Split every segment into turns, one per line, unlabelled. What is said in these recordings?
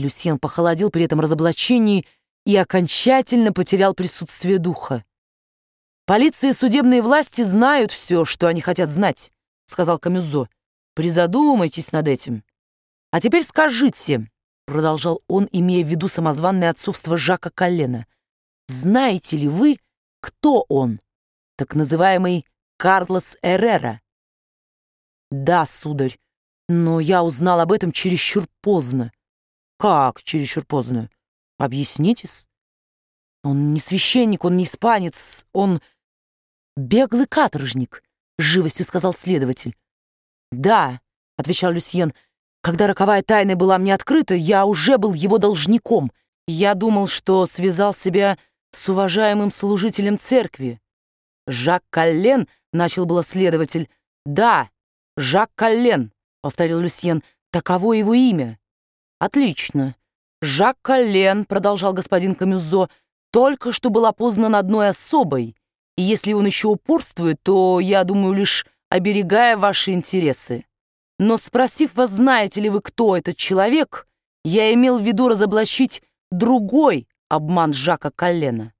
Люсьен похолодел при этом разоблачении и окончательно потерял присутствие духа. «Полиция и судебные власти знают все, что они хотят знать», — сказал Камюзо. «Призадумайтесь над этим. А теперь скажите», — продолжал он, имея в виду самозванное отцовство Жака Коллена, «знаете ли вы, кто он, так называемый Карлос Эррера?» «Да, сударь, но я узнал об этом чересчур поздно». «Как чересчур поздно? Объяснитесь». «Он не священник, он не испанец, он беглый каторжник», — с живостью сказал следователь. «Да», — отвечал Люсьен, — «когда роковая тайна была мне открыта, я уже был его должником. Я думал, что связал себя с уважаемым служителем церкви». «Жак Коллен», — начал было следователь. «Да, Жак Коллен», — повторил Люсьен, — «таково его имя». «Отлично. Жак Коллен», — продолжал господин Камюзо, — «только что был опознан одной особой, и если он еще упорствует, то, я думаю, лишь оберегая ваши интересы. Но спросив вас, знаете ли вы, кто этот человек, я имел в виду разоблачить другой обман Жака Коллена».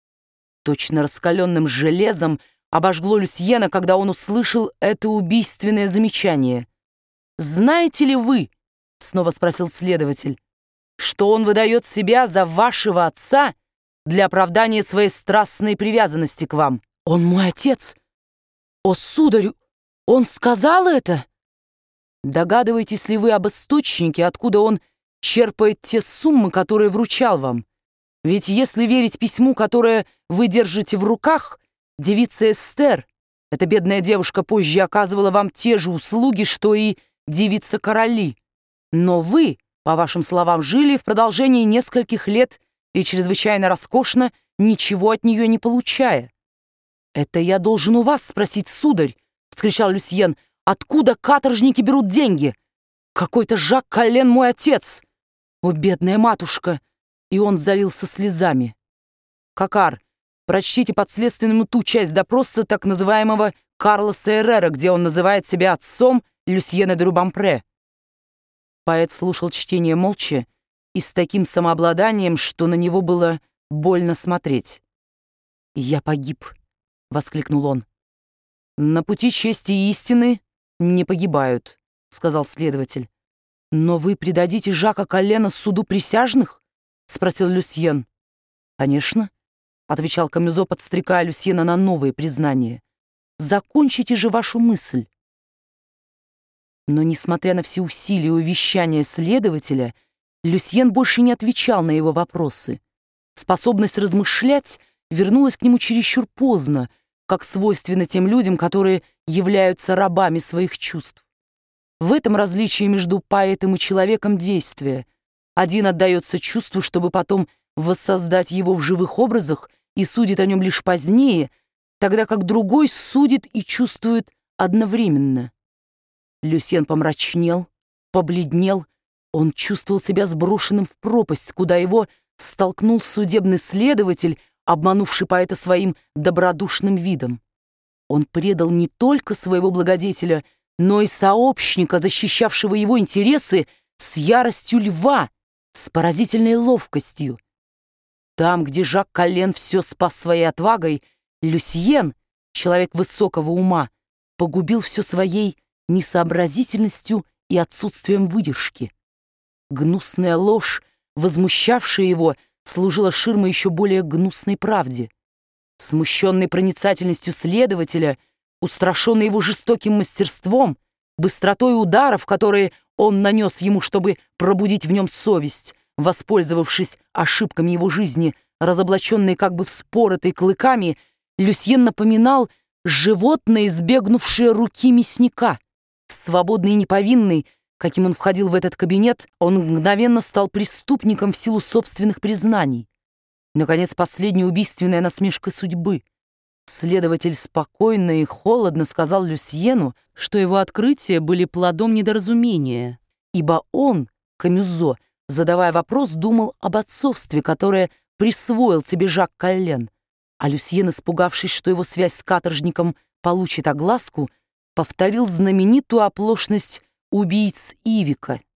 Точно раскаленным железом обожгло Люсьена, когда он услышал это убийственное замечание. «Знаете ли вы, — снова спросил следователь, — что он выдает себя за вашего отца для оправдания своей страстной привязанности к вам?» «Он мой отец! О, сударь, он сказал это?» «Догадываетесь ли вы об источнике, откуда он черпает те суммы, которые вручал вам? Ведь если верить письму, которое вы держите в руках, девица Эстер, эта бедная девушка, позже оказывала вам те же услуги, что и девица Короли. Но вы, по вашим словам, жили в продолжении нескольких лет и чрезвычайно роскошно, ничего от нее не получая». «Это я должен у вас спросить, сударь», — вскричал Люсьен, — «откуда каторжники берут деньги? Какой-то Жак Коллен мой отец! О, бедная матушка!» И он залился слезами. «Кокар, прочтите подследственному ту часть допроса так называемого Карлоса Эррера, где он называет себя отцом Люсьена де Рубампре». Поэт слушал чтение молча и с таким самообладанием, что на него было больно смотреть. «Я погиб», — воскликнул он. «На пути чести и истины не погибают», — сказал следователь. «Но вы предадите Жака Коллена суду присяжных?» — спросил Люсьен. «Конечно», — отвечал Камюзо, подстрекая Люсьена на новые признания. «Закончите же вашу мысль». Но, несмотря на все усилия и увещания следователя, Люсьен больше не отвечал на его вопросы. Способность размышлять вернулась к нему чересчур поздно, как свойственно тем людям, которые являются рабами своих чувств. В этом различие между поэтом и человеком действия. Один отдается чувству, чтобы потом воссоздать его в живых образах и судит о нем лишь позднее, тогда как другой судит и чувствует одновременно. Люсьен помрачнел, побледнел, он чувствовал себя сброшенным в пропасть, куда его столкнул судебный следователь, обманувший поэта своим добродушным видом. Он предал не только своего благодетеля, но и сообщника, защищавшего его интересы, с яростью льва, с поразительной ловкостью. Там, где Жак Коллен все спас своей отвагой, Люсьен, человек высокого ума, погубил все своей несообразительностью и отсутствием выдержки. Гнусная ложь, возмущавшая его, служила ширмой еще более гнусной правде. Смущенный проницательностью следователя, устрашенный его жестоким мастерством, быстротой ударов, которые он нанес ему, чтобы пробудить в нем совесть, воспользовавшись ошибками его жизни, разоблаченной как бы вспоротой клыками, Люсьен напоминал животное, избегнувшее руки мясника. Свободный и неповинный, каким он входил в этот кабинет, он мгновенно стал преступником в силу собственных признаний. Наконец, последняя убийственная насмешка судьбы. Следователь спокойно и холодно сказал Люсьену, что его открытия были плодом недоразумения, ибо он, Камюзо, задавая вопрос, думал об отцовстве, которое присвоил себе Жак Коллен, а Люсьен, испугавшись, что его связь с каторжником получит огласку, повторил знаменитую оплошность убийц Ивика.